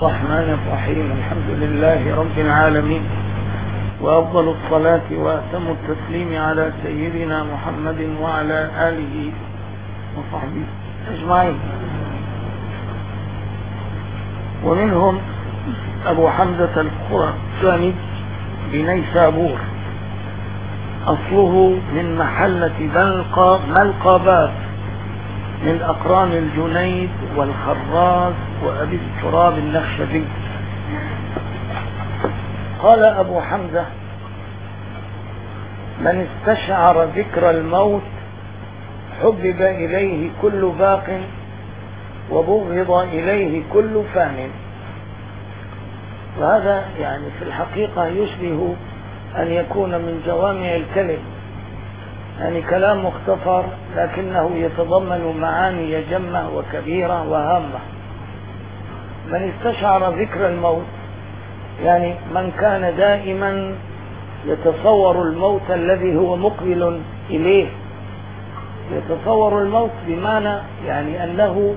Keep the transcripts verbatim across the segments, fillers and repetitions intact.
الرحمن الرحيم. الحمد لله رب العالمين، وأفضل الصلاة وأتم التسليم على سيدنا محمد وعلى آله وصحبه أجمعين. ومنهم أبو حمزة الخراساني بنيسابور، أصله من محلة ملقبات من أقران الجنيد والخراز وأبي التراب النخشبي. قال أبو حمزة: من استشعر ذكر الموت حبب إليه كل باق وبغض إليه كل فان. وهذا يعني في الحقيقة يشبه أن يكون من جوامع الكلم، يعني كلام مختصر لكنه يتضمن معاني جمة وكبيرة وهامة. من استشعر ذكر الموت يعني من كان دائما يتصور الموت الذي هو مقبل إليه، يتصور الموت بمعنى يعني أنه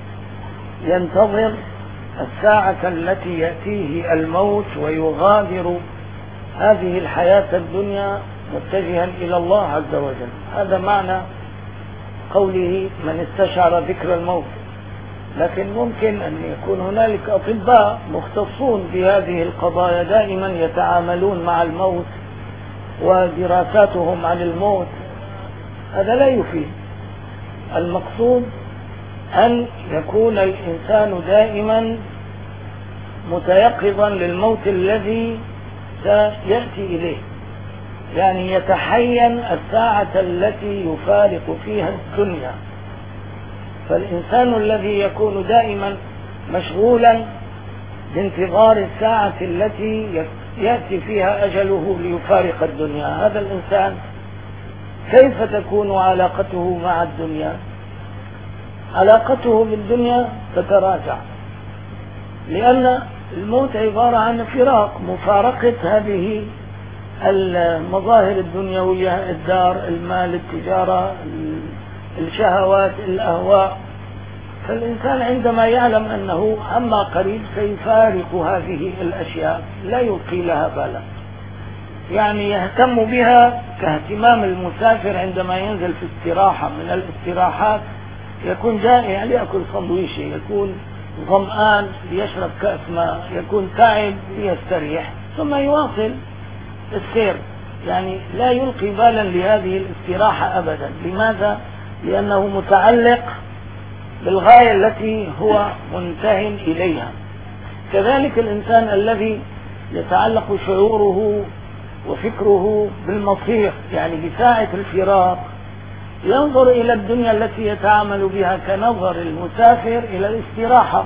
ينتظر الساعة التي يأتيه الموت ويغادر هذه الحياة الدنيا متجها إلى الله عز وجل. هذا معنى قوله من استشعر ذكر الموت. لكن ممكن أن يكون هنالك أطباء مختصون بهذه القضايا دائما يتعاملون مع الموت ودراساتهم عن الموت، هذا لا يفيد. المقصود أن يكون الإنسان دائما متيقظا للموت الذي سيأتي إليه، يعني يتحين الساعة التي يفارق فيها الدنيا. فالإنسان الذي يكون دائما مشغولا بانتظار الساعة التي يأتي فيها أجله ليفارق الدنيا، هذا الإنسان كيف تكون علاقته مع الدنيا؟ علاقته بالدنيا تتراجع، لأن الموت عبارة عن فراق، مفارقة هذه المظاهر الدنيوية، الدار، المال، التجارة، الشهوات، الأهواء. فالإنسان عندما يعلم أنه عما قريب سيفارق هذه الأشياء لا يلقي لها بالا، يعني يهتم بها كاهتمام المسافر عندما ينزل في استراحة من الاستراحات، يكون جائع ليأكل سندويشة، يكون ظمآن ليشرب كأس ماء، يكون تعب ليستريح ثم يواصل السير، يعني لا يلقي بالا لهذه الاستراحة أبدا. لماذا؟ لأنه متعلق بالغاية التي هو منتهٍ إليها. كذلك الإنسان الذي يتعلق شعوره وفكره بالمصير، يعني بساعة الفراق، ينظر إلى الدنيا التي يتعامل بها كنظر المسافر إلى الاستراحة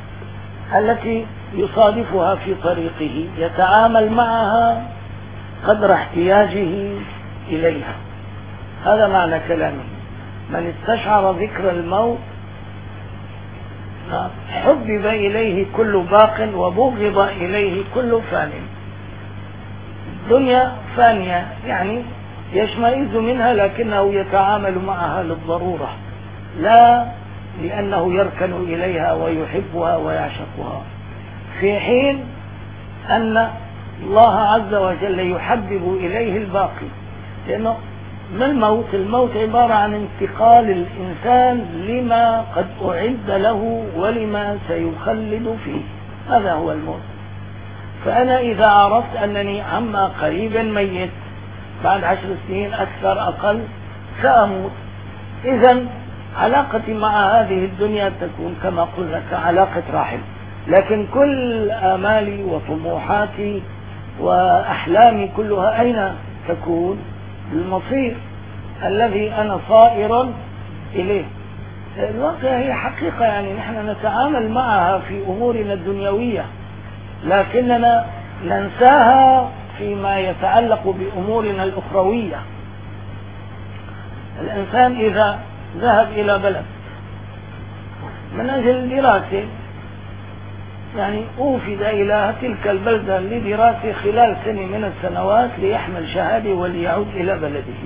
التي يصادفها في طريقه، يتعامل معها قدر احتياجه إليها. هذا معنى كلامه. من استشعر ذكر الموت حبب إليه كل باق وبغض إليه كل فان. الدنيا فانية، يعني يشمئز منها لكنه يتعامل معها للضرورة، لا لأنه يركن إليها ويحبها ويعشقها، في حين أن الله عز وجل يحبب إليه الباقي. لأنه ما الموت؟ الموت عبارة عن انتقال الإنسان لما قد أعد له ولما سيخلد فيه، هذا هو الموت. فأنا إذا عرفت أنني عما قريب ميت، بعد عشر سنين أكثر أقل سأموت، إذن علاقتي مع هذه الدنيا تكون كما قلنا كعلاقة راحل. لكن كل آمالي وطموحاتي وأحلامي كلها أين تكون؟ المصير الذي أنا صائر إليه. الواقع هي حقيقة، يعني نحن نتعامل معها في أمورنا الدنيوية لكننا ننساها فيما يتعلق بأمورنا الأخروية. الإنسان إذا ذهب إلى بلد من أجل الدراسة، يعني أوفد إلى تلك البلدة لدراسة خلال سنة من السنوات ليحمل شهادة وليعود إلى بلده،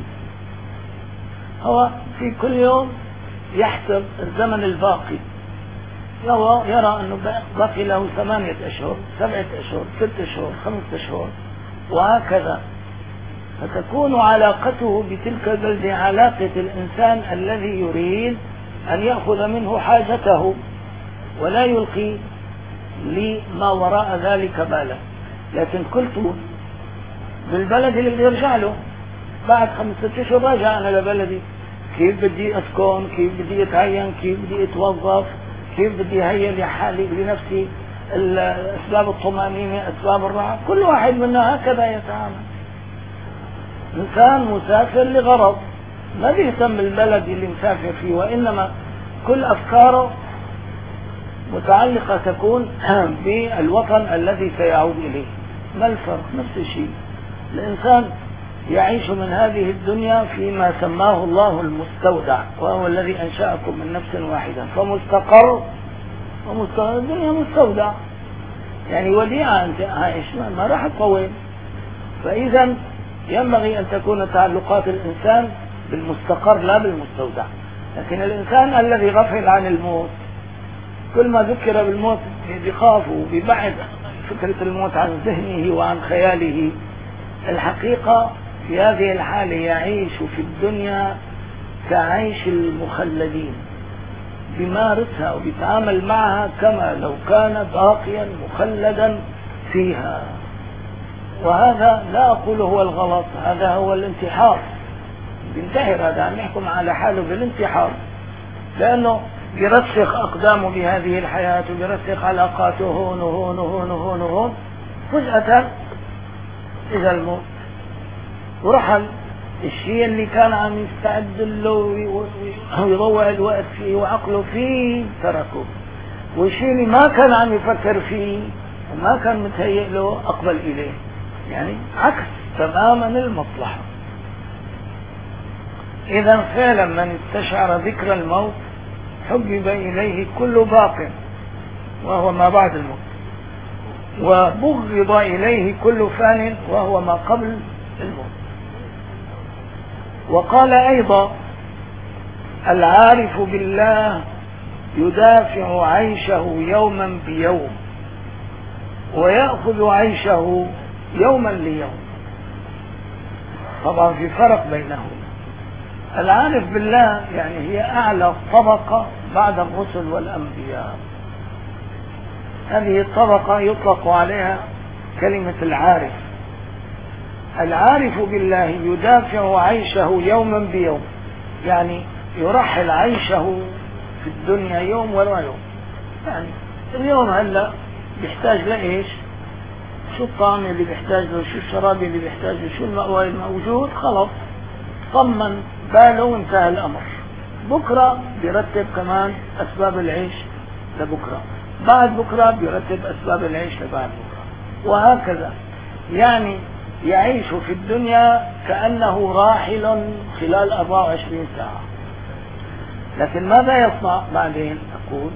هو في كل يوم يحسب الزمن الباقي، يرى أنه بقي له ثمانية أشهر، سبعة أشهر، ستة أشهر، خمسة أشهر، وهكذا. فتكون علاقته بتلك البلدة علاقة الإنسان الذي يريد أن يأخذ منه حاجته ولا يلقي لما وراء ذلك بالا. لكن قلت بالبلد اللي بيرجع له بعد خمسة أشهر راجع أنا لبلدي، كيف بدي أسكن، كيف بدي أتعين، كيف بدي أتوظف، كيف بدي هيئ لحالي لنفسي أسباب الطمأنينة، أسباب الراحة. كل واحد منا هكذا يتعامل. إنسان مسافر لغرض، ما بيهتم بالبلد اللي مسافر فيه، وإنما كل أفكاره متعلقة تكون بالوطن الذي سيعود إليه. ما الفرق؟ نفس الشيء. الإنسان يعيش من هذه الدنيا فيما سماه الله المستودع، وهو الذي أنشأكم من نفس واحدة، فمستقر ومستودع. الدنيا مستودع يعني وديعة، أنت عايش ما راح تطول. فإذا ينبغي أن تكون تعلقات الإنسان بالمستقر لا بالمستودع. لكن الإنسان الذي غفل عن الموت كل ما ذكر بالموت بيخاف وبيبعد فكرة الموت عن ذهنه وعن خياله. الحقيقة في هذه الحالة يعيش في الدنيا كعيش المخلدين، بيمارسها وبيتعامل معها كما لو كان باقيا مخلدا فيها. وهذا لا أقول هو الغلط، هذا هو الانتحار. بينتحر، هذا عم يحكم على حاله بالانتحار، لأنه بيرسخ أقدامه بهذه الحياة وبيرسخ علاقاته هون وهون وهون وهون وهون. فجأة إذا الموت ورحل الشيء اللي كان عم يستعد له ويضوع الوقت فيه وعقله فيه تركه، والشيء اللي ما كان عم يفكر فيه وما كان متهيئ له أقبل إليه. يعني عكس تماما المصلحة. إذا فعلا من استشعر ذكر الموت حبب إليه كل باق وهو ما بعد الموت، وبغض إليه كل فان وهو ما قبل الموت. وقال أيضا: العارف بالله يدافع عيشه يوما بيوم ويأخذ عيشه يوما ليوم. طبعا في فرق بينهم. العارف بالله يعني هي أعلى طبقة بعد الرسل والأنبياء. هذه الطبقة يطلق عليها كلمة العارف. العارف بالله يدافع عيشه يوما بيوم، يعني يرحل عيشه في الدنيا يوم ورا يوم. يعني اليوم هلا بيحتاج لإيش؟ شو الطعام اللي بيحتاج له، شو الشراب اللي بيحتاج له، شو المأوى الموجود، خلص طمن باله وانتهى الأمر. بكرة بيرتب كمان أسباب العيش لبكرة، بعد بكرة بيرتب أسباب العيش لبعد بكرة، وهكذا. يعني يعيش في الدنيا كأنه راحل خلال أربعة وعشرين ساعة. لكن ماذا يصنع بعدين؟ أقول: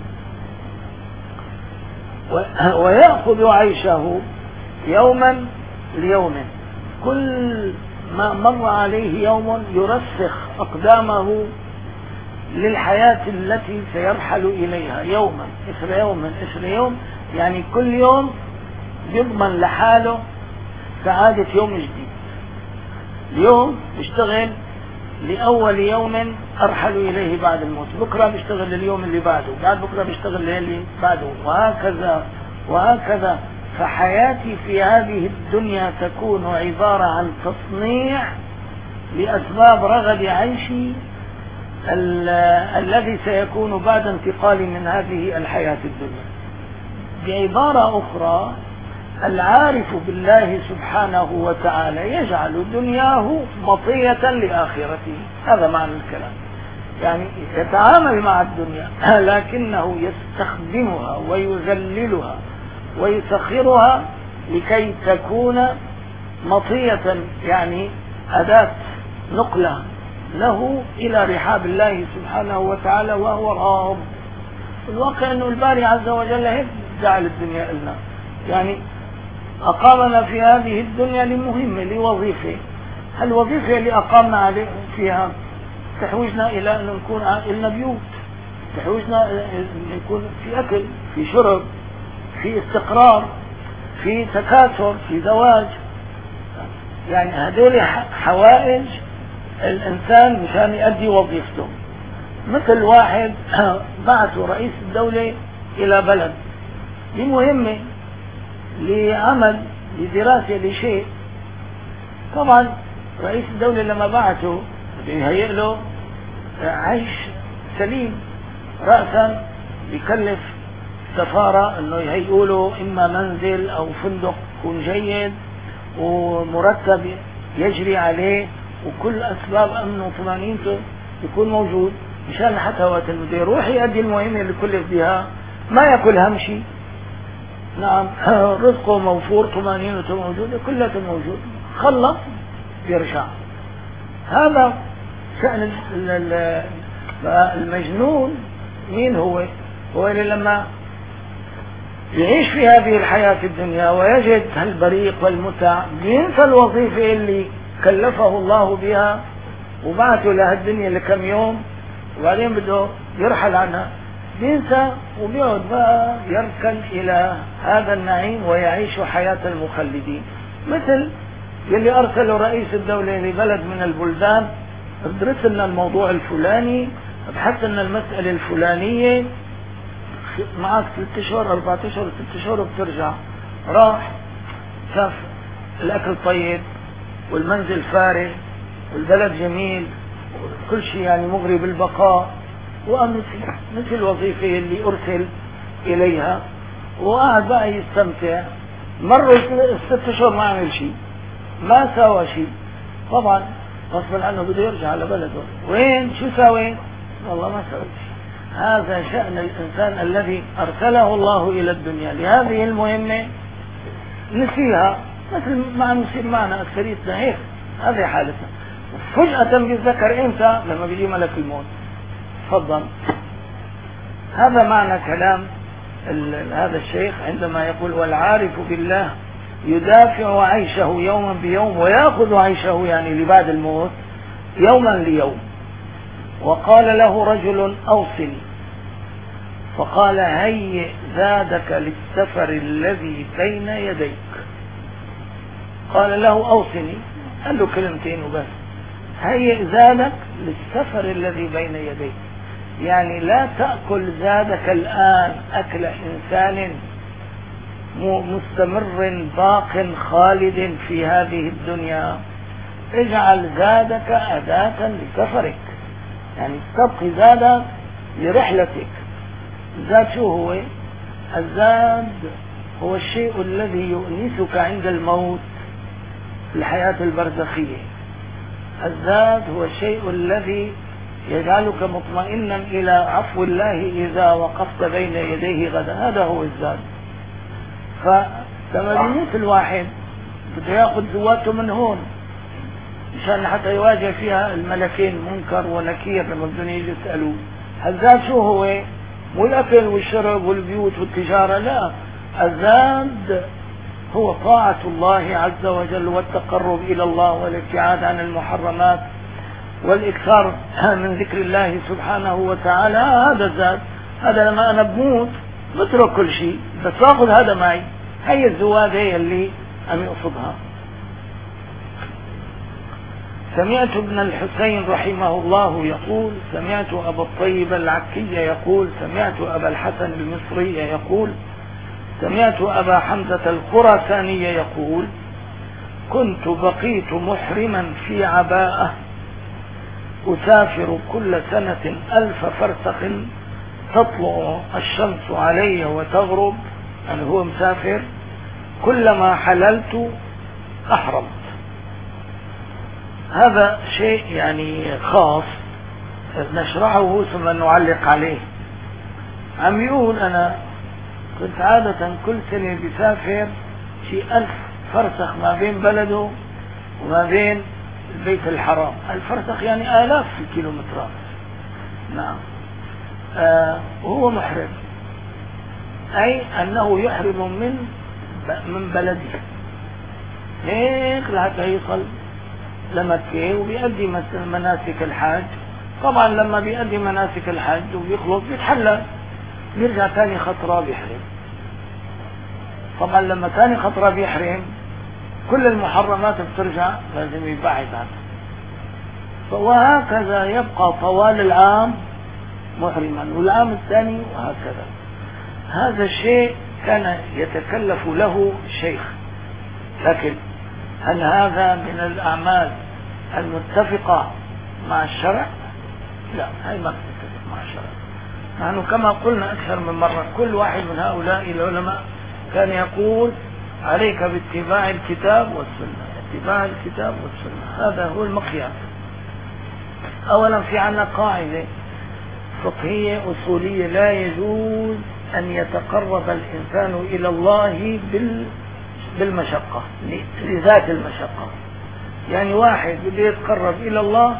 ويأخذ عيشه يوما ليوم. كل ما مر عليه يوم يرسخ أقدامه للحياة التي سيرحل إليها يوما إثر يوم إثر يوم. يعني كل يوم يضمن لحاله سعادة يوم جديد. اليوم بيشتغل لأول يوم أرحل إليه بعد الموت، بكرة بيشتغل لليوم اللي بعده، بعد بكرة بيشتغل للي بعده، وهكذا وهكذا. فحياتي في هذه الدنيا تكون عبارة عن تصنيع لأسباب رغد عيشي ال الذي سيكون بعد انتقالي من هذه الحياة الدنيا. بعبارة أخرى، العارف بالله سبحانه وتعالى يجعل دنياه مطية لآخرته. هذا معنى الكلام. يعني يتعامل مع الدنيا لكنه يستخدمها ويذللها ويسخرها لكي تكون مطية، يعني أداة نقلة له إلى رحاب الله سبحانه وتعالى وهو راض. الواقع أنه الباري عز وجل هيك جعل الدنيا لنا، يعني أقامنا في هذه الدنيا لمهمة، لوظيفة. الوظيفة اللي أقامنا عليه فيها تحويجنا إلى أن نكون لنا بيوت، تحويجنا يكون في أكل، في شرب، في استقرار، في تكاثر، في زواج. يعني هذول حوائج الإنسان مشان يؤدي وظيفته. مثل واحد بعثه رئيس الدولة إلى بلد لمهمة، لعمل، لدراسة، لشيء. طبعا رئيس الدولة لما بعثه بده يهيئ له عيش سليم، رأسا بيكلف سفارة انه يهيئوا له اما منزل او فندق يكون جيد ومرتب يجري عليه، وكل اسباب امنه وطمانينته يكون موجود، مشان حتى وقت بده يروح يؤدي المهمة اللي كلف بها ما ياكل هم شيء. نعم، رزقه موفور، طمانينته موجودة، كلها موجود، خلص يرجع. هذا شأن المجنون. مين هو؟ هو اللي لما يعيش في هذه الحياة في الدنيا ويجد هالبريق والمتع بينسى الوظيفة اللي كلفه الله بها وبعثه لهالدنيا لكم يوم، وبعدين بده يرحل عنها، بينسى وبيقعد بقى يركن إلى هذا النعيم ويعيش حياة المخلدين. مثل يلي أرسله رئيس الدولة لبلد من البلدان، ادرس لنا الموضوع الفلاني، ابحث لنا المسألة الفلانية، معك ست اشهر اربعة اشهر ست اشهر بترجع. راح شاف الاكل طيب والمنزل فارغ والبلد جميل وكل شيء يعني مغري بالبقاء، وقام مثل الوظيفة اللي ارسل اليها، وقعد بقى يستمتع. مروا الست اشهر ما عمل شيء، ما سوى شيء. طبعا غصبا عنه بده يرجع على بلده. وين شو سوي؟ والله ما سوى شيء. هذا شأن الإنسان الذي أرسله الله إلى الدنيا لهذه المهمة، نسيها. مثل ما عم يصير معنا أكثريتنا هيك، هذه حالتنا. فجأة بيتذكر إمتى؟ لما بيجي ملك الموت. تفضل. هذا معنى كلام هذا الشيخ عندما يقول: والعارف بالله يدافع عيشه يوما بيوم ويأخذ عيشه، يعني لبعد الموت، يوما ليوم. وقال له رجل: أوصني. فقال: هيئ زادك للسفر الذي بين يديك. قال له: أوصني. قال له كلمتين وبس: هيئ زادك للسفر الذي بين يديك. يعني لا تأكل زادك الآن أكل إنسان مستمر باق خالد في هذه الدنيا، اجعل زادك أداة لسفرك، يعني تبقي زادك لرحلتك. الزاد شو هو؟ الزاد هو الشيء الذي يؤنسك عند الموت في الحياة البرزخية. الزاد هو الشيء الذي يجعلك مطمئنا إلى عفو الله إذا وقفت بين يديه غدا، هذا هو الزاد. فلما بيموت الواحد بده ياخذ زواته من هون مشان حتى يواجه فيها الملكين منكر ونكير لما بدهم يجوا يسألوه. الزاد شو هو؟ مو الأكل والشرب والبيوت والتجارة، لا. الزاد هو طاعة الله عز وجل والتقرب إلى الله والابتعاد عن المحرمات والإكثار من ذكر الله سبحانه وتعالى. هذا الزاد. هذا لما أنا بموت بترك كل شيء بس باخذ هذا معي. هي الزواد هي اللي أم يقصدها. سمعت ابن الحسين رحمه الله يقول: سمعت أبا الطيب العكي يقول: سمعت أبا الحسن المصري يقول: سمعت أبا حمزة الخراساني يقول: كنت بقيت محرما في عباءة أسافر كل سنة ألف فرسخ تطلع الشمس علي وتغرب، يعني هو مسافر، كلما حللت أحرمت. هذا شيء يعني خاص نشرحه ثم نعلق عليه. عم يقول: أنا كنت عادة كل سنة بسافر شيء ألف فرسخ ما بين بلده وما بين البيت الحرام. الفرسخ يعني آلاف الكيلومترات. نعم. آه وهو محرم، أي أنه يحرم من من بلده هيك لحتى يصل لمكة وبيؤدي مناسك الحاج طبعا لما بيأدي مناسك الحج وبيخلص بيتحلل، بيرجع ثاني خطرة بيحرم. طبعا لما ثاني خطرة بيحرم كل المحرمات بترجع لازم يبعد عنها، وهكذا يبقى طوال العام محرما، والعام الثاني وهكذا. هذا الشيء كان يتكلف له الشيخ، لكن هل هذا من الأعمال المتفقة مع الشرع؟ لا، هاي ما تتفق مع الشرع. نحن كما قلنا أكثر من مرة، كل واحد من هؤلاء العلماء كان يقول عليك باتباع الكتاب والسنة، اتباع الكتاب والسنة، هذا هو المقياس. أولا في عنا قاعدة فقهية أصولية: لا يجوز أن يتقرب الإنسان إلى الله بالمشقة، لذات المشقة. يعني واحد بده يتقرب إلى الله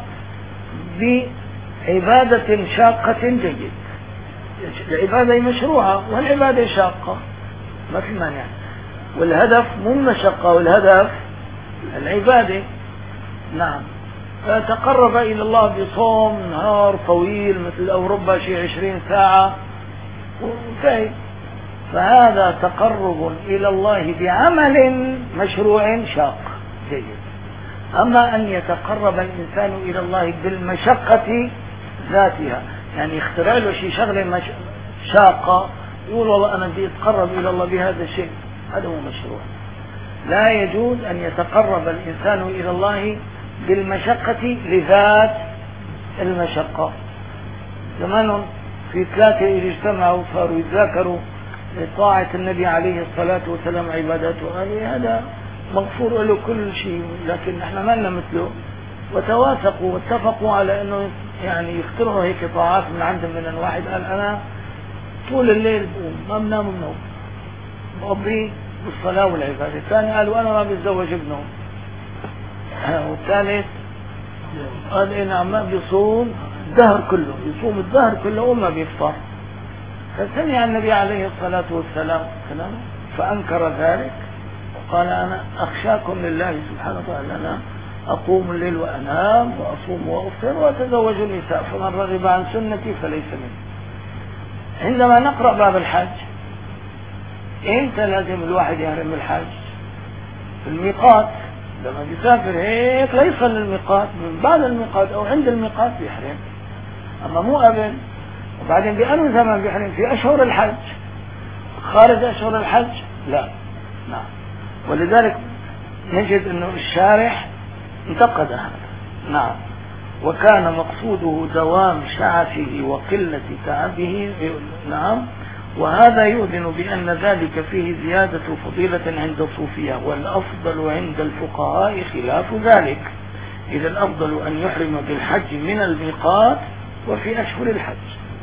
بعبادة شاقة جيد، العبادة مشروعة والعبادة شاقة ما في مانع، والهدف مو المشقة، والهدف العبادة. نعم، فتقرب إلى الله بصوم نهار طويل مثل أوروبا شيء عشرين ساعة وانتهي، فهذا تقرب إلى الله بعمل مشروع شاق جيد. أما أن يتقرب الإنسان إلى الله بالمشقة ذاتها، يعني يخترع له شيء شغلة شاقة يقول والله أنا بدي أتقرب إلى الله بهذا الشيء، هذا هو مشروع. لا يجوز أن يتقرب الإنسان إلى الله بالمشقة لذات المشقة. زمان في ثلاثة اجتمعوا صاروا يتذاكروا طاعة النبي عليه الصلاة والسلام عباداته، هذا مغفور له كل شيء، لكن احنا ما لنا مثله. وتواثقوا واتفقوا على انه يعني يخترعوا هيك طاعات من عندهم. من الواحد قال انا طول الليل بقوم ما بنام النوم بقضيه بالصلاة والعبادة. الثاني قال وانا ما بتزوج ابنه. والثالث قال إيه نعم ما بيصوم الدهر كله، يصوم الدهر كله وما بيفطر. فسمع النبي عليه الصلاة والسلام كلامه فأنكر ذلك وقال أنا أخشاكم لله سبحانه وتعالى، أنا أقوم الليل وأنام وأصوم وأفطر وأتزوج النساء، فمن رغب عن سنتي فليس مني. عندما نقرأ باب الحج إمتى لازم الواحد يهرم الحج؟ في الميقات، لما بيسافر هيك لا يصل للميقات، من بعد الميقات أو عند الميقات بيحرم، أما مو قبل. وبعدين بأنه زمن بيحرم؟ في أشهر الحج، خارج أشهر الحج لا. نعم، ولذلك نجد أنه الشارح انتقد هذا. نعم، وكان مقصوده دوام شعثه وقلة تعبه. نعم، وهذا يؤذن بأن ذلك فيه زيادة فضيلة عند الصوفية، والأفضل عند الفقهاء خلاف ذلك، إذا الأفضل أن يحرم بالحج من الميقات وفي أشهر الحج.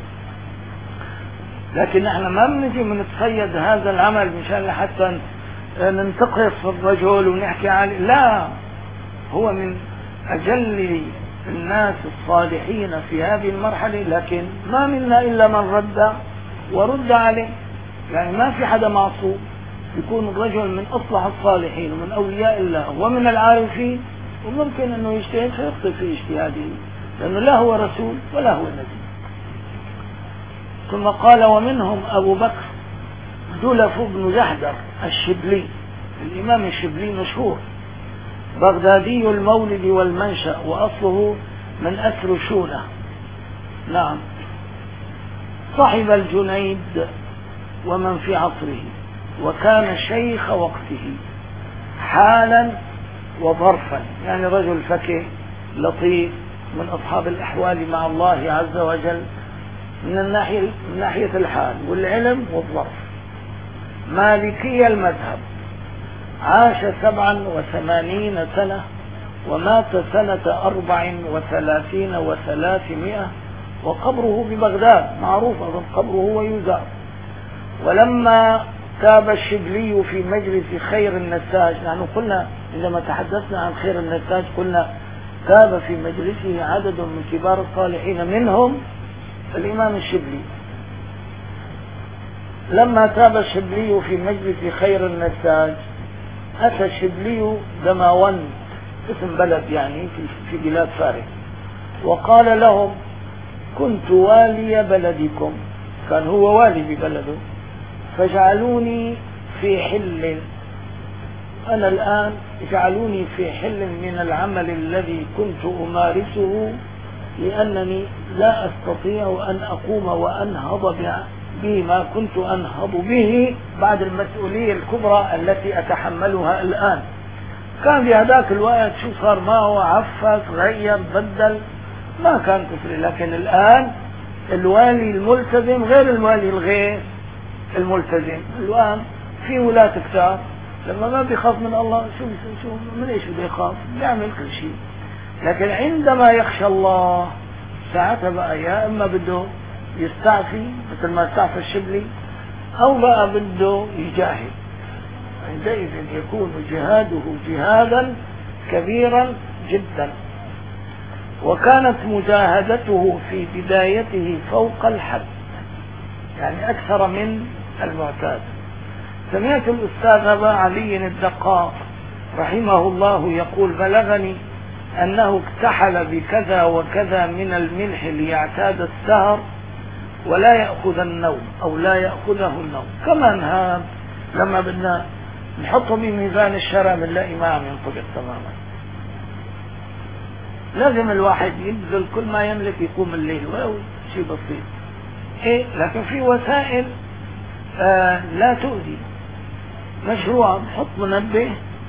لكن نحن ما بنجي بنتصيد هذا العمل مشان حتى ننتقص الرجل ونحكي عليه، لا، هو من أجل الناس الصالحين في هذه المرحلة، لكن ما منا إلا من رد ورد عليه. يعني ما في حدا معصوم، يكون الرجل من أصلح الصالحين ومن أولياء الله ومن العارفين، وممكن أنه يجتهد فيخطئ في اجتهاده، لأنه لا هو رسول ولا هو نبي. ثم قال ومنهم أبو بكر دلف بن جحدر الشبلي، الإمام الشبلي مشهور، بغدادي المولد والمنشأ، وأصله من أسر شونة. نعم، صاحب الجنيد ومن في عصره، وكان شيخ وقته حالا وظرفا، يعني رجل فكه لطيف من أصحاب الأحوال مع الله عز وجل من الناحية من ناحية الحال والعلم والظرف. مالكي المذهب، عاش سبعا وثمانين سنة ومات سنة أربع وثلاثين وثلاثمائة، وقبره ببغداد معروف أظن قبره ويزار. ولما تاب الشبلي في مجلس خير النساج، نحن قلنا عندما تحدثنا عن خير النساج قلنا تاب في مجلسه عدد من كبار الصالحين منهم الإمام الشبلي. لما تاب الشبلي في مجلس خير النساج أتى الشبلي دماوند، اسم بلد يعني في بلاد فارس، وقال لهم كنت والي بلدكم، كان هو والي ببلده، فجعلوني في حل، أنا الآن جعلوني في حل من العمل الذي كنت أمارسه، لأنني لا أستطيع أن أقوم وأنهض بما كنت أنهض به بعد المسؤولية الكبرى التي أتحملها الآن. كان في هذاك الوقت شو صار معه، عفس غير بدل، ما كان كفر. لكن الآن الوالي الملتزم غير الوالي الغير الملتزم. الآن في ولاة كتار لما ما بيخاف من الله، شو شو من ايش بده يخاف؟ بيعمل كل شيء. لكن عندما يخشى الله ساعتها بقى يا اما بده يستعفي مثل ما استعفى الشبلي، او بقى بده يجاهد. عندئذ يكون جهاده جهادا كبيرا جدا. وكانت مجاهدته في بدايته فوق الحد، يعني اكثر من المعتاد. سمعت الأستاذ أبا علي الدقاق رحمه الله يقول بلغني أنه اكتحل بكذا وكذا من الملح ليعتاد السهر ولا يأخذ النوم أو لا يأخذه النوم. كمان هذا لما بدنا نحطه بميزان الشرع بنلاقي ما عم ينطبق تماما. لازم الواحد يبذل كل ما يملك يقوم الليل ولو شيء بسيط. إيه لكن في وسائل آه لا تؤذي مشروع. بحط منبه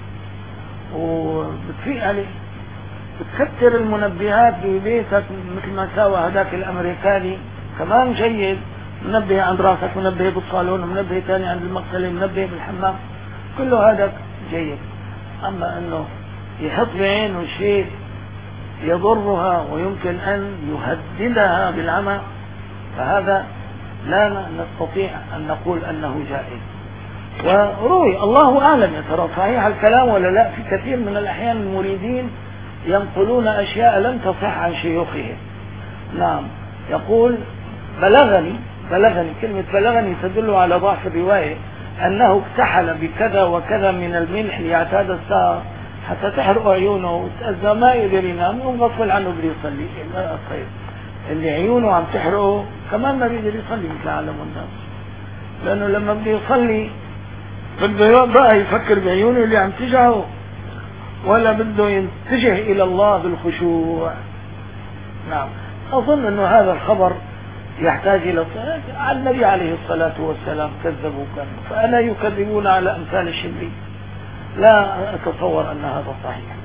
وبتفيق عليه، بتكتر المنبهات ببيتك مثل ما سوى هذاك الامريكاني. كمان جيد، منبه عند راسك، منبه بالصالون، منبه ثاني عند المغسله، منبه بالحمام، كله هذا جيد. اما انه يحط بعينه شيء يضرها ويمكن ان يهددها بالعمى، فهذا لا نستطيع ان نقول انه جائز. وروي الله أعلم يا ترى صحيح الكلام ولا لا، في كثير من الأحيان المريدين ينقلون أشياء لم تصح عن شيوخهم. نعم، يقول بلغني، بلغني كلمة بلغني تدل على ضعف الرواية، أنه اكتحل بكذا وكذا من الملح ليعتاد السهر حتى تحرق عيونه وتأذى ما يقدر ينام وغفل عنه بده يصلي. لا خير، اللي عيونه عم تحرقه كمان ما بيقدر يصلي مثل عالم الناس، لأنه لما بده يصلي بده بقى يفكر بعيونه اللي عم تجعه، ولا بده يتجه إلى الله بالخشوع. نعم، أظن أنه هذا الخبر يحتاج إلى النبي عليه الصلاة والسلام كذبوا كان، فألا يكذبون على أمثال الشبلي؟ لا أتصور أن هذا صحيح.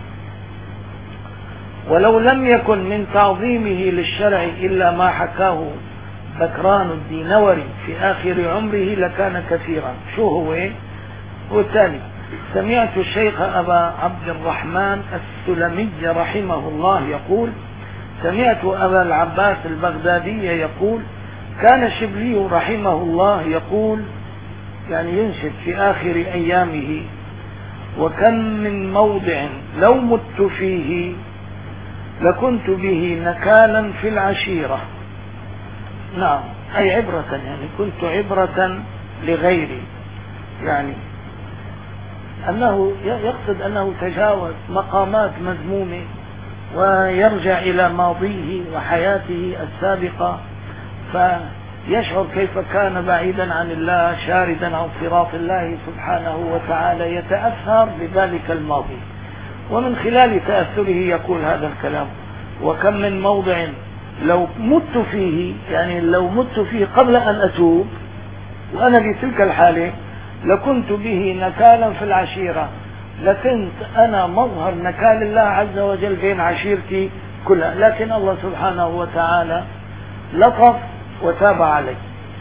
ولو لم يكن من تعظيمه للشرع إلا ما حكاه بكران الدينوري في آخر عمره لكان كثيرا. شو هو؟ هو التالي: سمعت الشيخ أبا عبد الرحمن السلمي رحمه الله يقول: سمعت أبا العباس البغدادي يقول: كان الشبلي رحمه الله يقول، يعني ينشد في آخر أيامه: وكم من موضع لو مت فيه لكنت به نكالا في العشيرة. نعم، أي عبرة، يعني كنت عبرة لغيري، يعني أنه يقصد أنه تجاوز مقامات مذمومة ويرجع إلى ماضيه وحياته السابقة، فيشعر كيف كان بعيدا عن الله شاردا عن صراط الله سبحانه وتعالى، يتأثر بذلك الماضي، ومن خلال تأثره يقول هذا الكلام: وكم من موضع لو مت فيه، يعني لو مت فيه قبل أن أتوب وأنا في تلك الحالة لكنت به نكالا في العشيرة، لكنت أنا مظهر نكال الله عز وجل بين عشيرتي كلها. لكن الله سبحانه وتعالى لطف وتاب علي.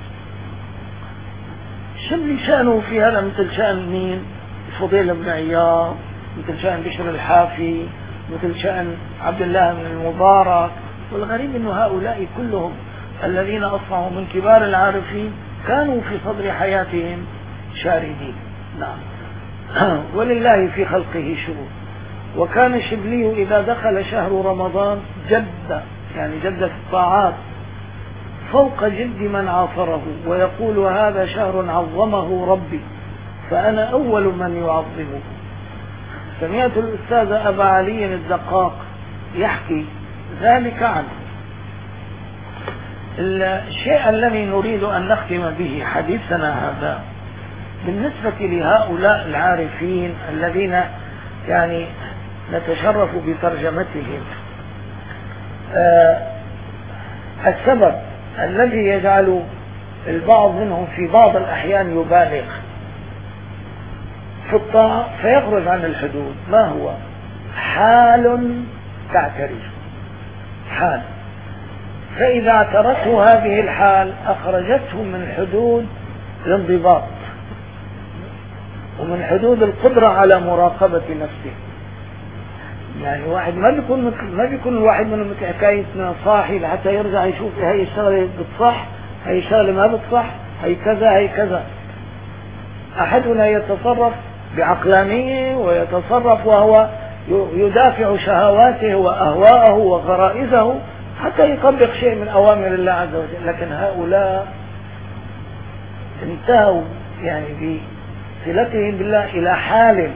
شبلي شأنه في هذا مثل شأن مين؟ فضيل بن عياض، مثل شأن بشر الحافي، مثل شأن عبد الله بن المبارك. والغريب أن هؤلاء كلهم الذين أصبحوا من كبار العارفين كانوا في صدر حياتهم شاردين. نعم، ولله في خلقه شؤون. وكان الشبلي إذا دخل شهر رمضان جد، يعني جد في الطاعات فوق جد من عاصره، ويقول: هذا شهر عظمه ربي فأنا أول من يعظمه. سمعت الأستاذ أبا علي الدقاق يحكي ذلك عنه. الشيء الذي نريد أن نختم به حديثنا هذا بالنسبة لهؤلاء العارفين الذين يعني نتشرف بترجمتهم، آه السبب الذي يجعل البعض منهم في بعض الأحيان يبالغ في الطاعة فيخرج عن الحدود، ما هو؟ حال تعتريه، حال، فإذا اعترته هذه الحال أخرجته من حدود الانضباط ومن حدود القدرة على مراقبة نفسه. يعني واحد ما بيكون ما بيكون الواحد من حكاية صاحي لحتى يرجع يشوف هي الشغلة بتصح، هي الشغلة ما بتصح، هي كذا هي كذا. أحدنا يتصرف بعقلانية ويتصرف وهو يدافع شهواته وأهواءه وغرائزه حتى يطبق شيء من أوامر الله عز وجل. لكن هؤلاء انتهوا يعني بصلتهم بالله إلى حال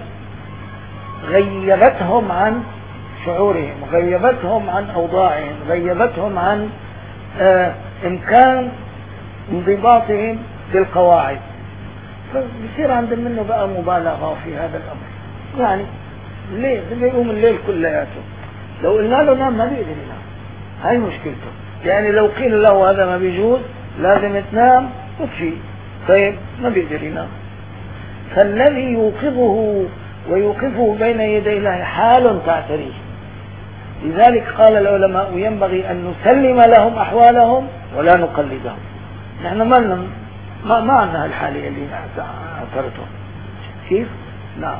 غيبتهم عن شعورهم، غيبتهم عن أوضاعهم، غيبتهم عن آه إمكان انضباطهم بالقواعد، فبصير عندهم منه بقى مبالغة في هذا الأمر. يعني ليه بيقوم الليل كلياته، لو قلنا له نام ما بيقدر ينام، هاي مشكلته. يعني لو قيل له هذا ما بيجوز لازم تنام وتفي، طيب ما بيقدر ينام. فالذي يوقظه ويوقفه بين يدي الله حال تعتريه. لذلك قال العلماء ينبغي أن نسلم لهم أحوالهم ولا نقلدهم. نحن ما لنا ما, ما عندنا الحالة اللي اعترتهم كيف؟ نعم.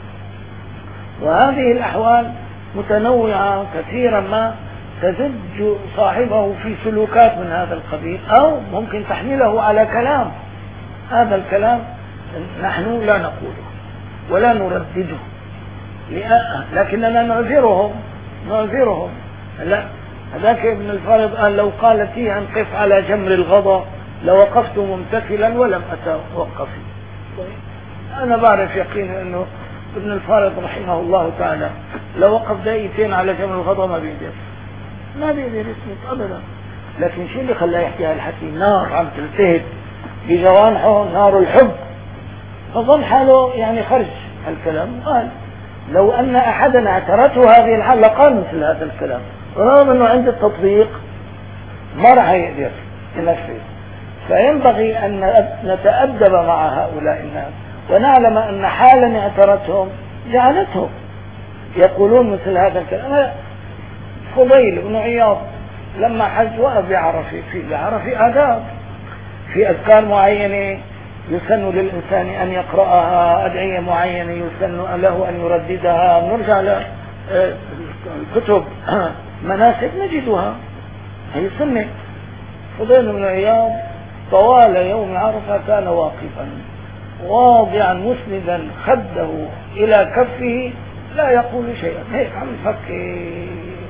وهذه الأحوال متنوعة كثيرا ما تزج صاحبه في سلوكات من هذا القبيل، أو ممكن تحمله على كلام، هذا الكلام نحن لا نقوله ولا نردده، لكننا نعذرهم نعذرهم لا. هذاك ابن الفارض قال لو قالت لي أن قف على جمر الغضا لوقفت ممتثلا ولم أتوقف. أنا بعرف يقين أنه ابن الفارض رحمه الله تعالى لو وقف دقيقتين على جمر الغضا ما بيقدر ما بيقدر يسمت أبدا. لكن شو اللي خلاه يحكي هالحكي؟ نار عم تلتهب بجوانحه، نار الحب، فظن حاله يعني خرج الكلام. قال لو أن أحدا اعترته هذه الحال لقال مثل هذا الكلام، رغم أنه عند التطبيق ما راح يقدر ينفذ. فينبغي أن نتأدب مع هؤلاء الناس ونعلم أن حالا اعترتهم جعلتهم يقولون مثل هذا الكلام. فضيل بن عياض لما حج وقف بعرفة، في بعرفة آداب، في أذكار معينة يسن للإنسان أن يقرأها، أدعية معينة يسن له أن يرددها. نرجع لكتب مناسك نجدها، هي سنة. فضيل بن عياض طوال يوم عرفة كان واقفا واضعا مسندا خده إلى كفه لا يقول شيئا، هيك عم يفكر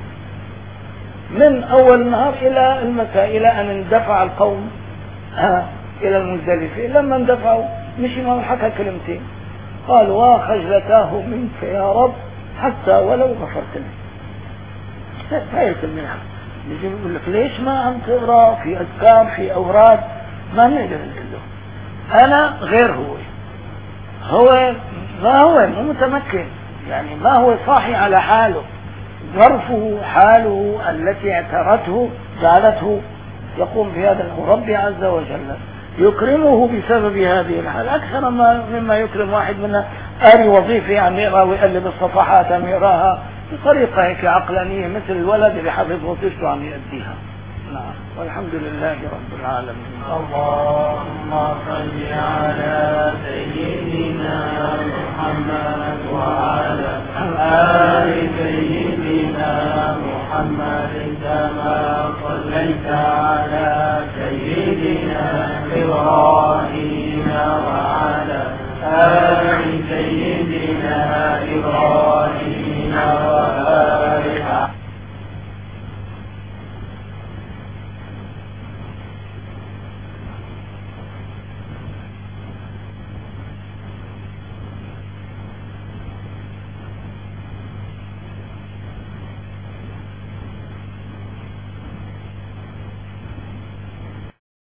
من أول النهار إلى المساء، إلى أن اندفع القوم آه إلى المزدلفة. لما اندفعوا مشي ما حكى كلمتين، قال وخجلتاه منك يا رب حتى ولو غفرت لي. هاي منها نجي نقول لك ليش ما عم تقرأ في أذكار في أوراد؟ ما نقدر نقول له أنا غير هو، هو ما هو مو متمكن، يعني ما هو صاحي على حاله، ظرفه حاله التي اعترته جعلته يقوم بهذا. ربي عز وجل يكرمه بسبب هذه الحال أكثر ما مما يكرم واحد منا قاري وظيفة عم يقرأ ويقلب الصفحات عم يقراها بطريقة هيك عقلانية مثل الولد اللي حافظ وظيفته عم يؤديها. نعم، والحمد لله رب العالمين. اللهم صل على سيدنا محمد وعلى آل سيدنا محمد كما صليت على